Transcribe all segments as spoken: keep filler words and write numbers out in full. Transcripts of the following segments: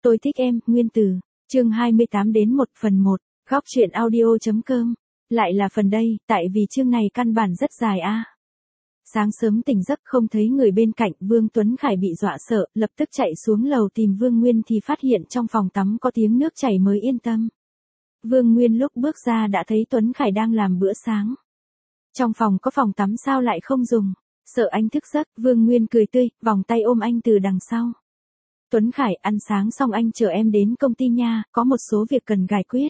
Tôi thích em, Nguyên Tử. Chương hai mươi tám đến một phần một, góc truyện audio.com. Lại là phần đây, tại vì chương này căn bản rất dài a. À. Sáng sớm tỉnh giấc không thấy người bên cạnh, Vương Tuấn Khải bị dọa sợ, lập tức chạy xuống lầu tìm Vương Nguyên thì phát hiện trong phòng tắm có tiếng nước chảy mới yên tâm. Vương Nguyên lúc bước ra đã thấy Tuấn Khải đang làm bữa sáng. Trong phòng có phòng tắm sao lại không dùng? Sợ anh thức giấc, Vương Nguyên cười tươi, vòng tay ôm anh từ đằng sau. Tuấn Khải, ăn sáng xong anh chờ em đến công ty nha, có một số việc cần giải quyết.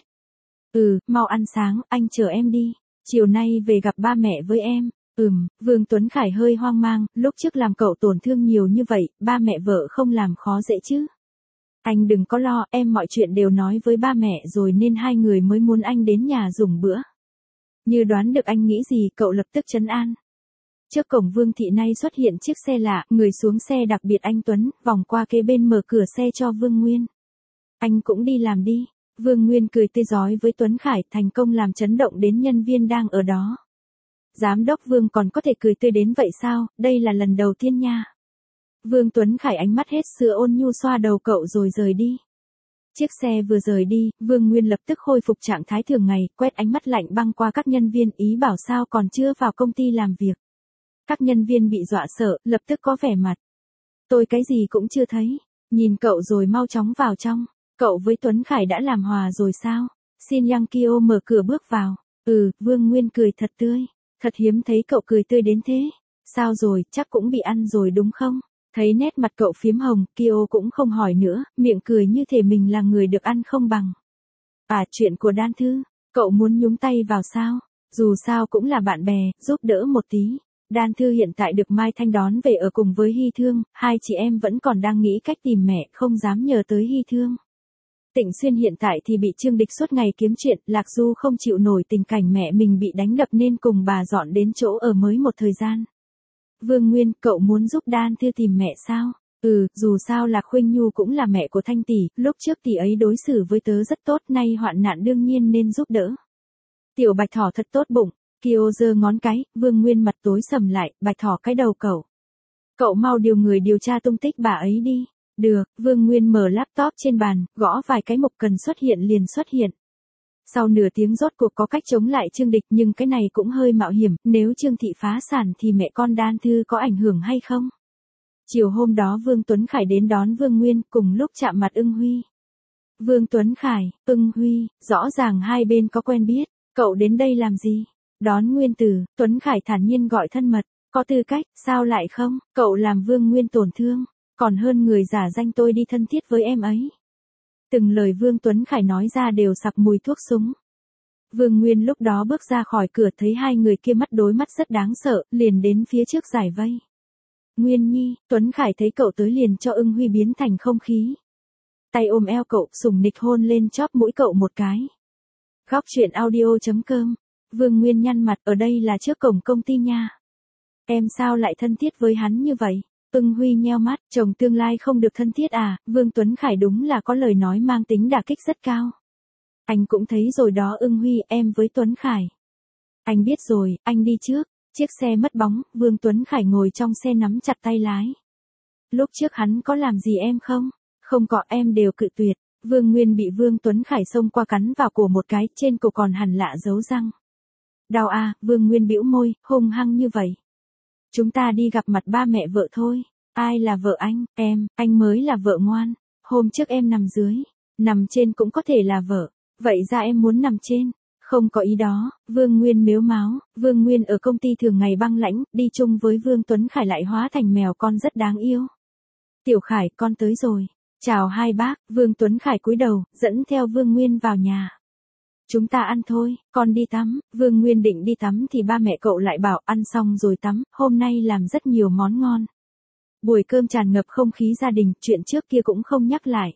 Ừ, mau ăn sáng, anh chờ em đi. Chiều nay về gặp ba mẹ với em. Ừm, Vương Tuấn Khải hơi hoang mang, lúc trước làm cậu tổn thương nhiều như vậy, ba mẹ vợ không làm khó dễ chứ. Anh đừng có lo, em mọi chuyện đều nói với ba mẹ rồi nên hai người mới muốn anh đến nhà dùng bữa. Như đoán được anh nghĩ gì, cậu lập tức trấn an. Trước cổng Vương Thị nay xuất hiện chiếc xe lạ, người xuống xe đặc biệt anh Tuấn, vòng qua kế bên mở cửa xe cho Vương Nguyên. Anh cũng đi làm đi. Vương Nguyên cười tươi rói với Tuấn Khải, thành công làm chấn động đến nhân viên đang ở đó. Giám đốc Vương còn có thể cười tươi đến vậy sao, đây là lần đầu tiên nha. Vương Tuấn Khải ánh mắt hết sữa ôn nhu xoa đầu cậu rồi rời đi. Chiếc xe vừa rời đi, Vương Nguyên lập tức khôi phục trạng thái thường ngày, quét ánh mắt lạnh băng qua các nhân viên, ý bảo sao còn chưa vào công ty làm việc. Các nhân viên bị dọa sợ, lập tức có vẻ mặt. Tôi cái gì cũng chưa thấy, nhìn cậu rồi mau chóng vào trong. Cậu với Tuấn Khải đã làm hòa rồi sao? Shin Yang Kyo mở cửa bước vào. Ừ, Vương Nguyên cười thật tươi. Thật hiếm thấy cậu cười tươi đến thế. Sao rồi, chắc cũng bị ăn rồi đúng không? Thấy nét mặt cậu phiếm hồng, Kyo cũng không hỏi nữa, miệng cười như thể mình là người được ăn không bằng. À, chuyện của Đan Thư, cậu muốn nhúng tay vào sao? Dù sao cũng là bạn bè, giúp đỡ một tí. Đan Thư hiện tại được Mai Thanh đón về ở cùng với Hy Thương, hai chị em vẫn còn đang nghĩ cách tìm mẹ, không dám nhờ tới Hy Thương. Tịnh Xuyên hiện tại thì bị Trương Địch suốt ngày kiếm chuyện, Lạc Du không chịu nổi tình cảnh mẹ mình bị đánh đập nên cùng bà dọn đến chỗ ở mới một thời gian. Vương Nguyên, cậu muốn giúp Đan Thư tìm mẹ sao? Ừ, dù sao Lạc Khuynh Nhu cũng là mẹ của Thanh tỷ, lúc trước tỷ ấy đối xử với tớ rất tốt, nay hoạn nạn đương nhiên nên giúp đỡ. Tiểu Bạch Thỏ thật tốt bụng. Kiều giơ ngón cái, Vương Nguyên mặt tối sầm lại, Bạch Thỏ cái đầu cậu. Cậu mau điều người điều tra tung tích bà ấy đi. Được, Vương Nguyên mở laptop trên bàn, gõ vài cái mục cần xuất hiện liền xuất hiện. Sau nửa tiếng rốt cuộc có cách chống lại Trương Địch, nhưng cái này cũng hơi mạo hiểm, nếu Trương Thị phá sản thì mẹ con Đan Thư có ảnh hưởng hay không? Chiều hôm đó Vương Tuấn Khải đến đón Vương Nguyên, cùng lúc chạm mặt Ưng Huy. Vương Tuấn Khải, Ưng Huy, rõ ràng hai bên có quen biết, cậu đến đây làm gì? Đón Nguyên Tử, Tuấn Khải thản nhiên gọi thân mật, có tư cách, sao lại không, cậu làm Vương Nguyên tổn thương, còn hơn người giả danh tôi đi thân thiết với em ấy. Từng lời Vương Tuấn Khải nói ra đều sặc mùi thuốc súng. Vương Nguyên lúc đó bước ra khỏi cửa thấy hai người kia mắt đối mắt rất đáng sợ, liền đến phía trước giải vây. Nguyên Nhi, Tuấn Khải thấy cậu tới liền cho Ưng Huy biến thành không khí. Tay ôm eo cậu, sủng nịch hôn lên chóp mũi cậu một cái. Góc truyện audio.com. Vương Nguyên nhăn mặt, ở đây là trước cổng công ty nha. Em sao lại thân thiết với hắn như vậy? Ưng Huy nheo mắt, chồng tương lai không được thân thiết à? Vương Tuấn Khải đúng là có lời nói mang tính đả kích rất cao. Anh cũng thấy rồi đó Ưng Huy, em với Tuấn Khải. Anh biết rồi, anh đi trước. Chiếc xe mất bóng, Vương Tuấn Khải ngồi trong xe nắm chặt tay lái. Lúc trước hắn có làm gì em không? Không có, em đều cự tuyệt. Vương Nguyên bị Vương Tuấn Khải xông qua cắn vào cổ một cái, trên cổ còn hằn lạ dấu răng. Đau à, Vương Nguyên bĩu môi, hung hăng như vậy. Chúng ta đi gặp mặt ba mẹ vợ thôi. Ai là vợ anh? Em, anh mới là vợ ngoan. Hôm trước em nằm dưới, nằm trên cũng có thể là vợ. Vậy ra em muốn nằm trên? Không có ý đó. Vương Nguyên mếu máo. Vương Nguyên ở công ty thường ngày băng lãnh, đi chung với Vương Tuấn Khải lại hóa thành mèo con rất đáng yêu. Tiểu Khải, con tới rồi. Chào hai bác. Vương Tuấn Khải cúi đầu, dẫn theo Vương Nguyên vào nhà. Chúng ta ăn thôi, con đi tắm. Vương Nguyên định đi tắm thì ba mẹ cậu lại bảo ăn xong rồi tắm, hôm nay làm rất nhiều món ngon. Buổi cơm tràn ngập không khí gia đình, chuyện trước kia cũng không nhắc lại.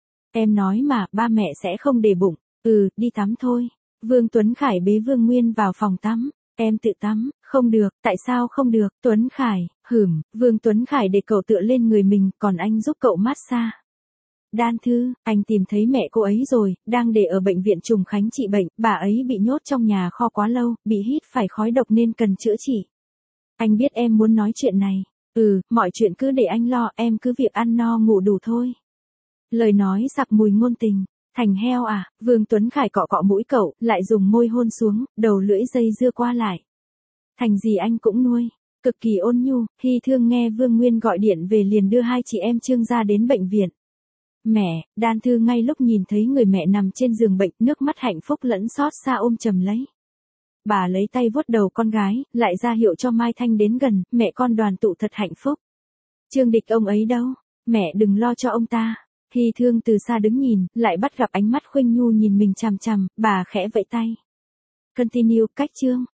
Em nói mà, ba mẹ sẽ không để bụng. Ừ, đi tắm thôi. Vương Tuấn Khải bế Vương Nguyên vào phòng tắm. Em tự tắm, không được, tại sao không được? Tuấn Khải, hửm, Vương Tuấn Khải để cậu tựa lên người mình, còn anh giúp cậu massage. Đan Thư, anh tìm thấy mẹ cô ấy rồi, đang để ở bệnh viện Trùng Khánh trị bệnh, bà ấy bị nhốt trong nhà kho quá lâu, bị hít phải khói độc nên cần chữa trị. Anh biết em muốn nói chuyện này. Ừ, mọi chuyện cứ để anh lo, em cứ việc ăn no ngủ đủ thôi. Lời nói sặc mùi ngôn tình. Thành heo à, Vương Tuấn Khải cọ cọ mũi cậu, lại dùng môi hôn xuống, đầu lưỡi dây dưa qua lại. Thành gì anh cũng nuôi. Cực kỳ ôn nhu, Hy Thương nghe Vương Nguyên gọi điện về liền đưa hai chị em Trương gia đến bệnh viện. Mẹ, Đan Thư ngay lúc nhìn thấy người mẹ nằm trên giường bệnh, nước mắt hạnh phúc lẫn xót xa ôm chầm lấy. Bà lấy tay vuốt đầu con gái, lại ra hiệu cho Mai Thanh đến gần, mẹ con đoàn tụ thật hạnh phúc. Trương Địch ông ấy đâu? Mẹ đừng lo cho ông ta. Hy Thương từ xa đứng nhìn, lại bắt gặp ánh mắt Khuynh Nhu nhìn mình chằm chằm, bà khẽ vẫy tay. Continue, cách chương.